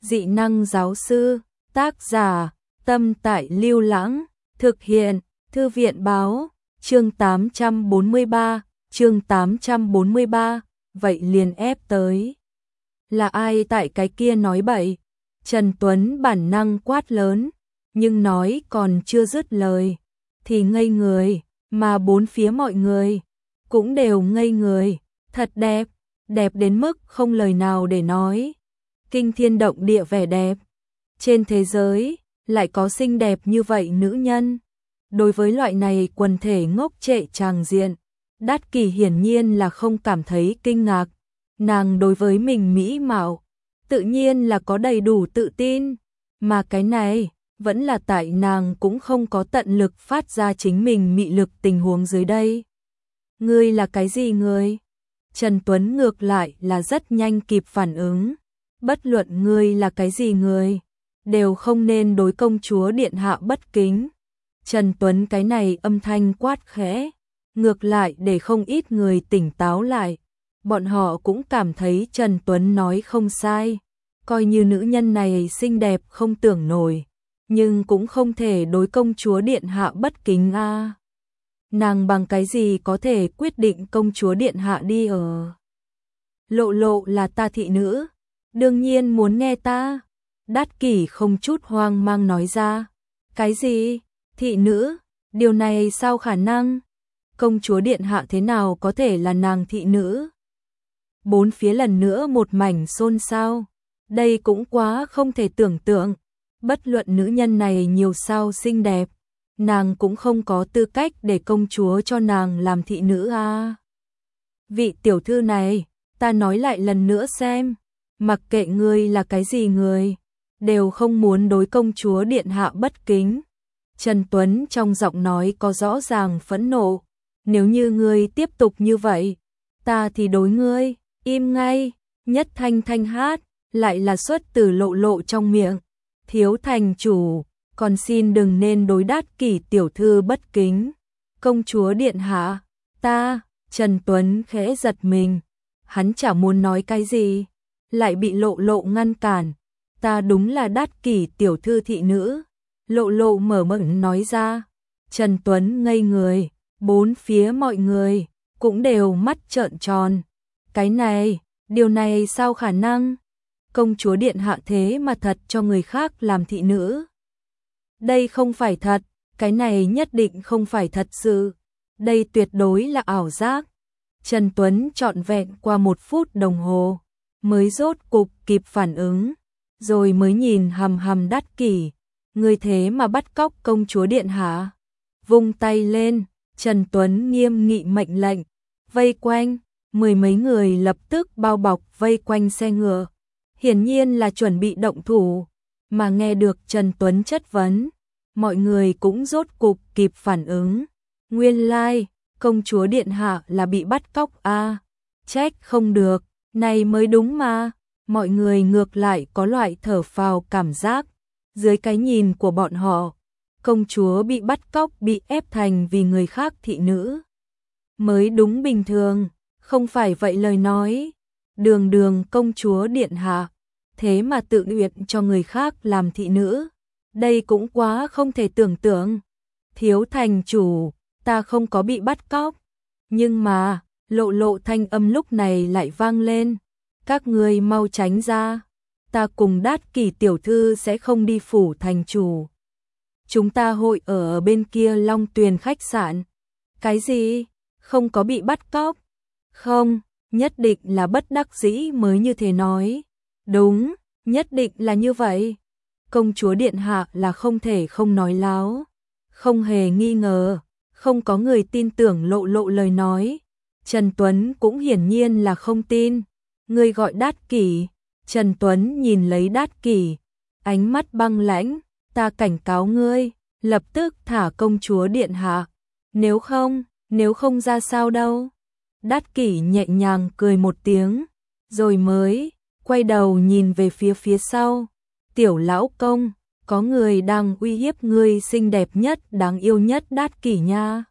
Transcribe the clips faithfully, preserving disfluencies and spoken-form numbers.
Dị năng giáo sư, tác giả, Tâm Tại Lưu Lãng, thực hiện, Thư viện báo, chương tám trăm bốn mươi ba, chương tám trăm bốn mươi ba, vậy liền ép tới. Là ai tại cái kia nói bậy? Trần Tuấn bản năng quát lớn, nhưng nói còn chưa dứt lời, thì ngây người, mà bốn phía mọi người cũng đều ngây người, thật đẹp, đẹp đến mức không lời nào để nói. Kinh thiên động địa vẻ đẹp. Trên thế giới, lại có xinh đẹp như vậy nữ nhân. Đối với loại này quần thể ngốc trệ tràng diện, Đát Kỷ hiển nhiên là không cảm thấy kinh ngạc. Nàng đối với mình mỹ mạo, tự nhiên là có đầy đủ tự tin. Mà cái này, vẫn là tại nàng cũng không có tận lực phát ra chính mình mị lực tình huống dưới đây. Ngươi là cái gì ngươi? Trần Tuấn ngược lại là rất nhanh kịp phản ứng. Bất luận ngươi là cái gì người, đều không nên đối công chúa điện hạ bất kính. Trần Tuấn cái này âm thanh quát khẽ, ngược lại để không ít người tỉnh táo lại. Bọn họ cũng cảm thấy Trần Tuấn nói không sai, coi như nữ nhân này xinh đẹp không tưởng nổi, nhưng cũng không thể đối công chúa điện hạ bất kính a. À. Nàng bằng cái gì có thể quyết định công chúa điện hạ đi ở? Lộ Lộ là ta thị nữ, đương nhiên muốn nghe ta. Đát Kỷ không chút hoang mang nói ra. Cái gì? Thị nữ? Điều này sao khả năng? Công chúa điện hạ thế nào có thể là nàng thị nữ? Bốn phía lần nữa một mảnh xôn xao. Đây cũng quá không thể tưởng tượng. Bất luận nữ nhân này nhiều sao xinh đẹp, nàng cũng không có tư cách để công chúa cho nàng làm thị nữ a. À. Vị tiểu thư này, ta nói lại lần nữa xem, mặc kệ ngươi là cái gì người, đều không muốn đối công chúa điện hạ bất kính. Trần Tuấn trong giọng nói có rõ ràng phẫn nộ, nếu như ngươi tiếp tục như vậy, ta thì đối ngươi, im ngay. Nhất thanh thanh hát, lại là xuất từ Lộ Lộ trong miệng. Thiếu thành chủ, còn xin đừng nên đối Đát Kỷ tiểu thư bất kính. Công chúa điện hạ, ta, Trần Tuấn khẽ giật mình, hắn chả muốn nói cái gì, lại bị Lộ Lộ ngăn cản. Ta đúng là Đát Kỷ tiểu thư thị nữ. Lộ Lộ mở miệng nói ra. Trần Tuấn ngây người, bốn phía mọi người cũng đều mắt trợn tròn. Cái này, điều này sao khả năng? Công chúa điện hạ thế mà thật cho người khác làm thị nữ. Đây không phải thật, cái này nhất định không phải thật sự. Đây tuyệt đối là ảo giác. Trần Tuấn trọn vẹn qua một phút đồng hồ, mới rốt cục kịp phản ứng, rồi mới nhìn hằm hằm Đát Kỷ. Người thế mà bắt cóc công chúa điện hạ. Vung tay lên, Trần Tuấn nghiêm nghị mệnh lệnh, vây quanh, mười mấy người lập tức bao bọc vây quanh xe ngựa. Hiển nhiên là chuẩn bị động thủ, mà nghe được Trần Tuấn chất vấn, mọi người cũng rốt cục kịp phản ứng. Nguyên lai, like, công chúa điện hạ là bị bắt cóc a. À, trách không được, này mới đúng mà. Mọi người ngược lại có loại thở phào cảm giác. Dưới cái nhìn của bọn họ, công chúa bị bắt cóc bị ép thành vì người khác thị nữ mới đúng bình thường, không phải vậy lời nói. Đường đường công chúa điện hạ, thế mà tự nguyện cho người khác làm thị nữ, đây cũng quá không thể tưởng tượng. Thiếu thành chủ, ta không có bị bắt cóc. Nhưng mà, Lộ Lộ thanh âm lúc này lại vang lên. Các ngươi mau tránh ra, ta cùng Đát Kỷ tiểu thư sẽ không đi phủ thành chủ. Chúng ta hội ở bên kia Long Tuyền khách sạn. Cái gì? Không có bị bắt cóc? Không, nhất định là bất đắc dĩ mới như thế nói. Đúng, nhất định là như vậy. Công chúa điện hạ là không thể không nói láo. Không hề nghi ngờ, không có người tin tưởng Lộ Lộ lời nói. Trần Tuấn cũng hiển nhiên là không tin. Ngươi gọi Đát Kỷ. Trần Tuấn nhìn lấy Đát Kỷ, ánh mắt băng lãnh, ta cảnh cáo ngươi, lập tức thả công chúa điện hạ. Nếu không, nếu không ra sao đâu. Đát Kỷ nhẹ nhàng cười một tiếng, rồi mới quay đầu nhìn về phía phía sau. Tiểu lão công, có người đang uy hiếp ngươi xinh đẹp nhất, đáng yêu nhất Đát Kỷ nha.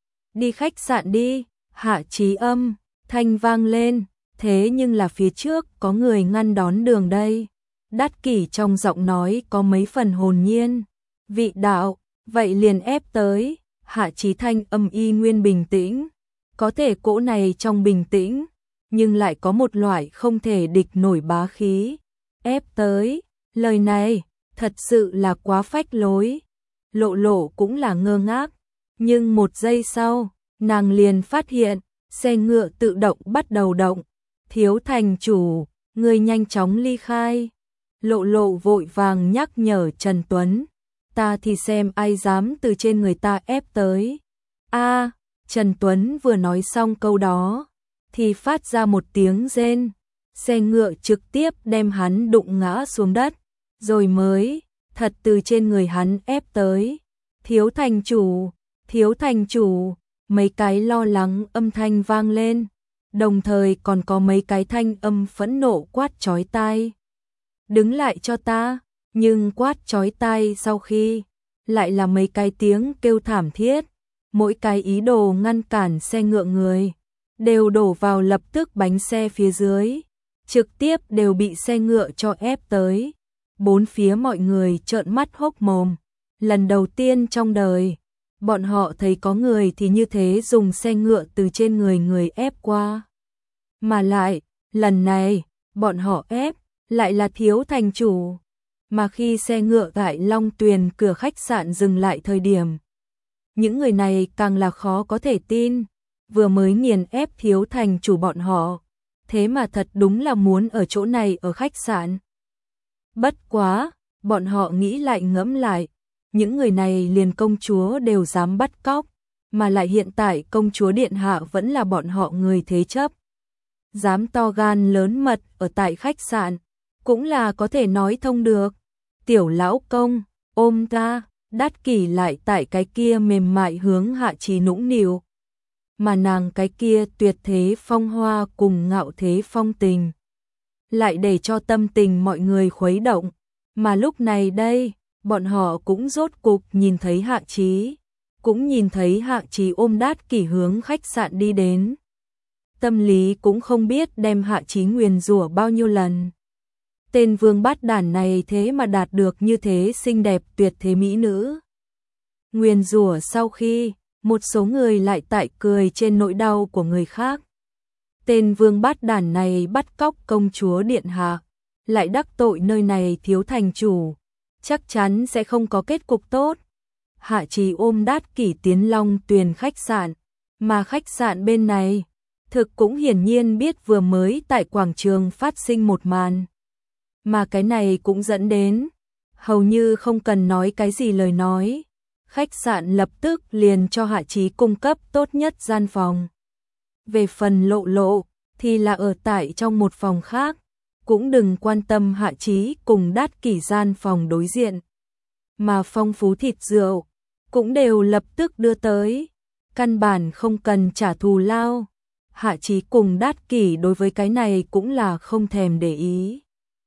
Đi khách sạn đi. Hạ Chí Âm thanh vang lên, thế nhưng là phía trước có người ngăn đón đường đây. Đát Kỷ trong giọng nói có mấy phần hồn nhiên. Vị đạo, vậy liền ép tới. Hạ Chí thanh âm y nguyên bình tĩnh. Có thể cỗ này trong bình tĩnh, nhưng lại có một loại không thể địch nổi bá khí. Ép tới, lời này, thật sự là quá phách lối. Lộ Lộ cũng là ngơ ngác, nhưng một giây sau, nàng liền phát hiện, xe ngựa tự động bắt đầu động. Thiếu thành chủ, người nhanh chóng ly khai. Lộ Lộ vội vàng nhắc nhở Trần Tuấn, ta thì xem ai dám từ trên người ta ép tới. A, Trần Tuấn vừa nói xong câu đó, thì phát ra một tiếng rên, xe ngựa trực tiếp đem hắn đụng ngã xuống đất, rồi mới thật từ trên người hắn ép tới. Thiếu thành chủ, thiếu thành chủ, mấy cái lo lắng âm thanh vang lên, đồng thời còn có mấy cái thanh âm phẫn nộ quát chói tai. Đứng lại cho ta, nhưng quát chói tai sau khi, lại là mấy cái tiếng kêu thảm thiết, mỗi cái ý đồ ngăn cản xe ngựa người, đều đổ vào lập tức bánh xe phía dưới, trực tiếp đều bị xe ngựa cho ép tới. Bốn phía mọi người trợn mắt hốc mồm, lần đầu tiên trong đời, bọn họ thấy có người thì như thế dùng xe ngựa từ trên người người ép qua. Mà lại, lần này, bọn họ ép, lại là thiếu thành chủ. Mà khi xe ngựa tại Long Tuyền cửa khách sạn dừng lại thời điểm, những người này càng là khó có thể tin, vừa mới nghiền ép thiếu thành chủ bọn họ, thế mà thật đúng là muốn ở chỗ này ở khách sạn. Bất quá, bọn họ nghĩ lại ngẫm lại, những người này liền công chúa đều dám bắt cóc, mà lại hiện tại công chúa điện hạ vẫn là bọn họ người thế chấp. Dám to gan lớn mật ở tại khách sạn, cũng là có thể nói thông được. Tiểu lão công, ôm ta, Đát Kỷ lại tại cái kia mềm mại hướng Hạ Chí nũng nịu. Mà nàng cái kia tuyệt thế phong hoa cùng ngạo thế phong tình, lại để cho tâm tình mọi người khuấy động. Mà lúc này đây, bọn họ cũng rốt cục nhìn thấy Hạ Chí, cũng nhìn thấy Hạ Chí ôm Đát Kỷ hướng khách sạn đi đến. Tâm lý cũng không biết đem Hạ Chí nguyền rủa bao nhiêu lần. Tên vương bát đản này thế mà đạt được như thế xinh đẹp tuyệt thế mỹ nữ. Nguyền rủa sau khi, một số người lại tại cười trên nỗi đau của người khác. Tên vương bát đản này bắt cóc công chúa điện hạ, lại đắc tội nơi này thiếu thành chủ, chắc chắn sẽ không có kết cục tốt. Hạ Chí ôm Đát Kỷ tiến Long Tuyền khách sạn, mà khách sạn bên này, thực cũng hiển nhiên biết vừa mới tại quảng trường phát sinh một màn. Mà cái này cũng dẫn đến, hầu như không cần nói cái gì lời nói, khách sạn lập tức liền cho Hạ Chí cung cấp tốt nhất gian phòng. Về phần Lộ Lộ, thì là ở tại trong một phòng khác, cũng đừng quan tâm Hạ Chí cùng Đát Kỷ gian phòng đối diện. Mà phong phú thịt rượu, cũng đều lập tức đưa tới, căn bản không cần trả thù lao. Hạ Chí cùng Đát Kỷ đối với cái này cũng là không thèm để ý,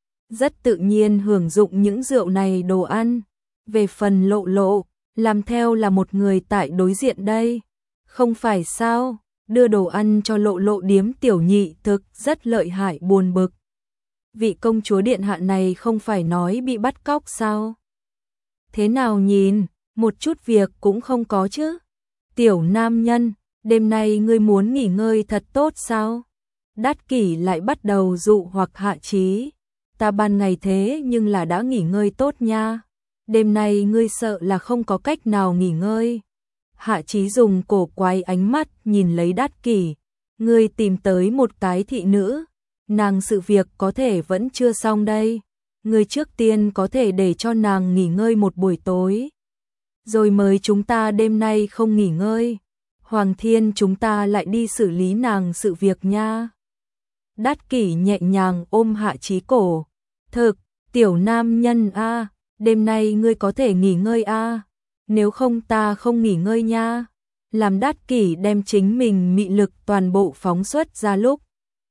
rất tự nhiên hưởng dụng những rượu này đồ ăn. Về phần Lộ Lộ, làm theo là một người tại đối diện đây, không phải sao, đưa đồ ăn cho Lộ Lộ điếm tiểu nhị thực rất lợi hại buồn bực. Vị công chúa điện hạ này không phải nói bị bắt cóc sao? Thế nào nhìn, một chút việc cũng không có chứ? Tiểu nam nhân, đêm nay ngươi muốn nghỉ ngơi thật tốt sao? Đát Kỷ lại bắt đầu dụ hoặc Hạ Chí. Ta ban ngày thế nhưng là đã nghỉ ngơi tốt nha. Đêm nay ngươi sợ là không có cách nào nghỉ ngơi. Hạ Chí dùng cổ quái ánh mắt nhìn lấy Đát Kỷ. Ngươi tìm tới một cái thị nữ, nàng sự việc có thể vẫn chưa xong đây. Ngươi trước tiên có thể để cho nàng nghỉ ngơi một buổi tối, rồi mới chúng ta đêm nay không nghỉ ngơi. Hoàng Thiên chúng ta lại đi xử lý nàng sự việc nha. Đát Kỷ nhẹ nhàng ôm Hạ Chí cổ. Thực, tiểu nam nhân a, đêm nay ngươi có thể nghỉ ngơi a, nếu không ta không nghỉ ngơi nha. Làm Đát Kỷ đem chính mình mị lực toàn bộ phóng xuất ra lúc,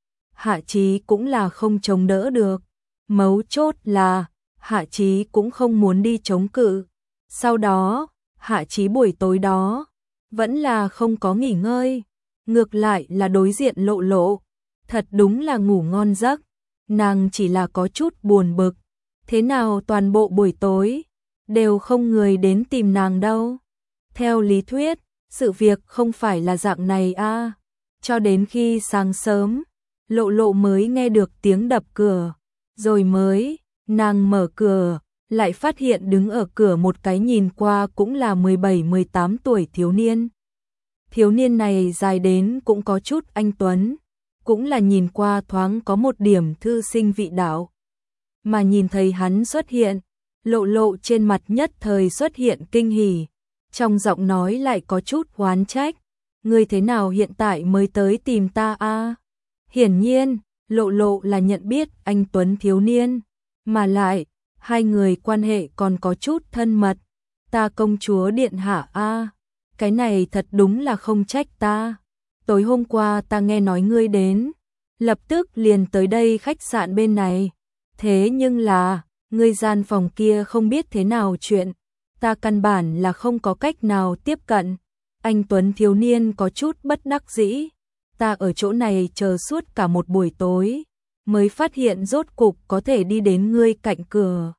Hạ Chí cũng là không chống đỡ được. Mấu chốt là, Hạ Chí cũng không muốn đi chống cự. Sau đó, Hạ Chí buổi tối đó, vẫn là không có nghỉ ngơi. Ngược lại là đối diện Lộ Lộ, thật đúng là ngủ ngon giấc. Nàng chỉ là có chút buồn bực, Thế nào toàn bộ buổi tối đều không người đến tìm nàng đâu? Theo lý thuyết, sự việc không phải là dạng này a. Cho đến khi sáng sớm, Lộ Lộ mới nghe được tiếng đập cửa, rồi mới, nàng mở cửa, lại phát hiện đứng ở cửa một cái nhìn qua cũng là mười bảy mười tám tuổi thiếu niên. Thiếu niên này dài đến cũng có chút anh tuấn, cũng là nhìn qua thoáng có một điểm thư sinh vị đạo. Mà nhìn thấy hắn xuất hiện, Lộ Lộ trên mặt nhất thời xuất hiện kinh hỉ, trong giọng nói lại có chút oán trách. Ngươi thế nào hiện tại mới tới tìm ta a? Hiển nhiên, Lộ Lộ là nhận biết anh tuấn thiếu niên, mà lại, hai người quan hệ còn có chút thân mật. Ta công chúa điện hạ a, cái này thật đúng là không trách ta. Tối hôm qua ta nghe nói ngươi đến, lập tức liền tới đây khách sạn bên này. Thế nhưng là, ngươi gian phòng kia không biết thế nào chuyện, ta căn bản là không có cách nào tiếp cận. Anh tuấn thiếu niên có chút bất đắc dĩ, ta ở chỗ này chờ suốt cả một buổi tối, mới phát hiện rốt cục có thể đi đến ngươi cạnh cửa.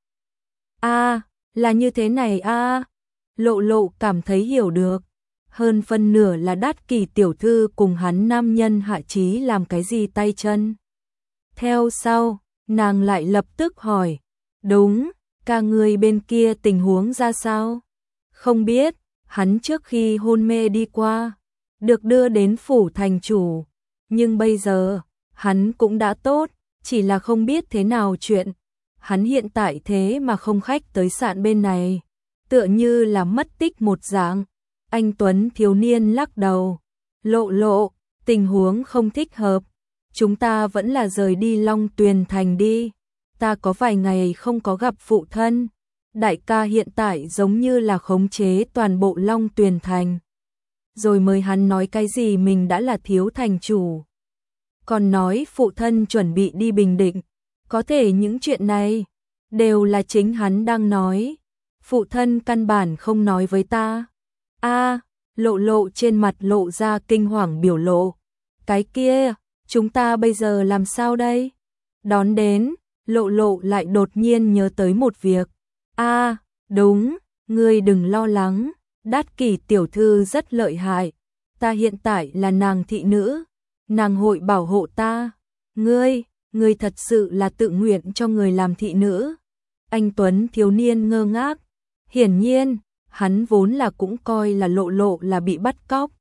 A, là như thế này a. Lộ Lộ cảm thấy hiểu được, hơn phân nửa là Đát Kỷ tiểu thư cùng hắn nam nhân Hạ Chí làm cái gì tay chân. Theo sau, nàng lại lập tức hỏi, đúng, ca người bên kia tình huống ra sao? Không biết, hắn trước khi hôn mê đi qua, được đưa đến phủ thành chủ, nhưng bây giờ, hắn cũng đã tốt, chỉ là không biết thế nào chuyện. Hắn hiện tại thế mà không khách tới sạn bên này, tựa như là mất tích một dạng. Anh tuấn thiếu niên lắc đầu, Lộ Lộ, tình huống không thích hợp, chúng ta vẫn là rời đi Long Tuyền Thành đi. Ta có vài ngày không có gặp phụ thân, đại ca hiện tại giống như là khống chế toàn bộ Long Tuyền Thành. Rồi mới hắn nói cái gì mình đã là thiếu thành chủ, còn nói phụ thân chuẩn bị đi Bình Định. Có thể những chuyện này đều là chính hắn đang nói, phụ thân căn bản không nói với ta. A, Lộ Lộ trên mặt lộ ra kinh hoàng biểu lộ. Cái kia, chúng ta bây giờ làm sao đây? Đón đến, Lộ Lộ lại đột nhiên nhớ tới một việc. A, đúng, ngươi đừng lo lắng, Đát Kỷ tiểu thư rất lợi hại, ta hiện tại là nàng thị nữ, nàng hội bảo hộ ta. Ngươi, ngươi thật sự là tự nguyện cho người làm thị nữ? Anh tuấn thiếu niên ngơ ngác, hiển nhiên, hắn vốn là cũng coi là Lộ Lộ là bị bắt cóc.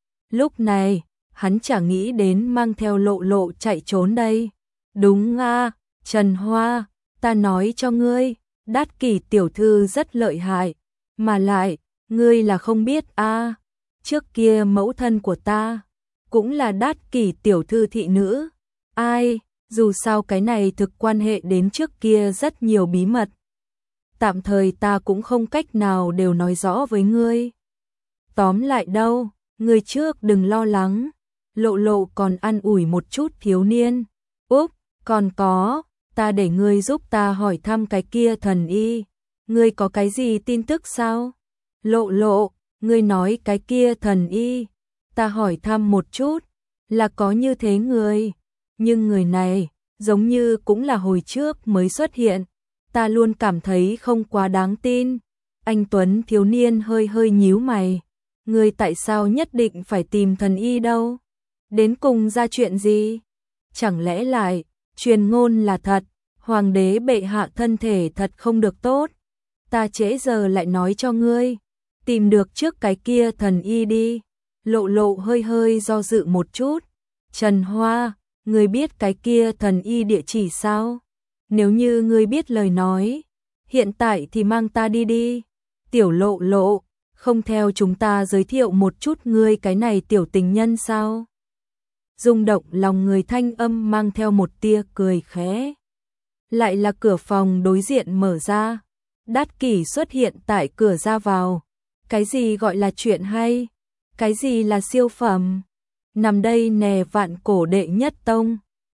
Lúc này, hắn chả nghĩ đến mang theo Lộ Lộ chạy trốn đây. Đúng a, Trần Hoa, ta nói cho ngươi, Đát Kỷ tiểu thư rất lợi hại, mà lại, ngươi là không biết a, trước kia mẫu thân của ta cũng là Đát Kỷ tiểu thư thị nữ. Ai, dù sao cái này thực quan hệ đến trước kia rất nhiều bí mật. Tạm thời ta cũng không cách nào đều nói rõ với ngươi. Tóm lại đâu, ngươi trước đừng lo lắng. Lộ Lộ còn an ủi một chút thiếu niên. Úp, còn có, ta để ngươi giúp ta hỏi thăm cái kia thần y. Ngươi có cái gì tin tức sao? Lộ Lộ, ngươi nói cái kia thần y. Ta hỏi thăm một chút, là có như thế người. Nhưng người này, giống như cũng là hồi trước mới xuất hiện. Ta luôn cảm thấy không quá đáng tin. Anh tuấn thiếu niên hơi hơi nhíu mày. Ngươi tại sao nhất định phải tìm thần y đâu? Đến cùng ra chuyện gì? Chẳng lẽ lại, truyền ngôn là thật, hoàng đế bệ hạ thân thể thật không được tốt? Ta trễ giờ lại nói cho ngươi, tìm được trước cái kia thần y đi. Lộ Lộ hơi hơi do dự một chút. Trần Hoa, ngươi biết cái kia thần y địa chỉ sao? Nếu như ngươi biết lời nói, hiện tại thì mang ta đi đi. Tiểu Lộ Lộ, không theo chúng ta giới thiệu một chút ngươi cái này tiểu tình nhân sao? Rung động lòng người thanh âm mang theo một tia cười khẽ. Lại là cửa phòng đối diện mở ra. Đát Kỷ xuất hiện tại cửa ra vào. Cái gì gọi là chuyện hay? Cái gì là siêu phẩm? Nằm đây nè vạn cổ đệ nhất tông.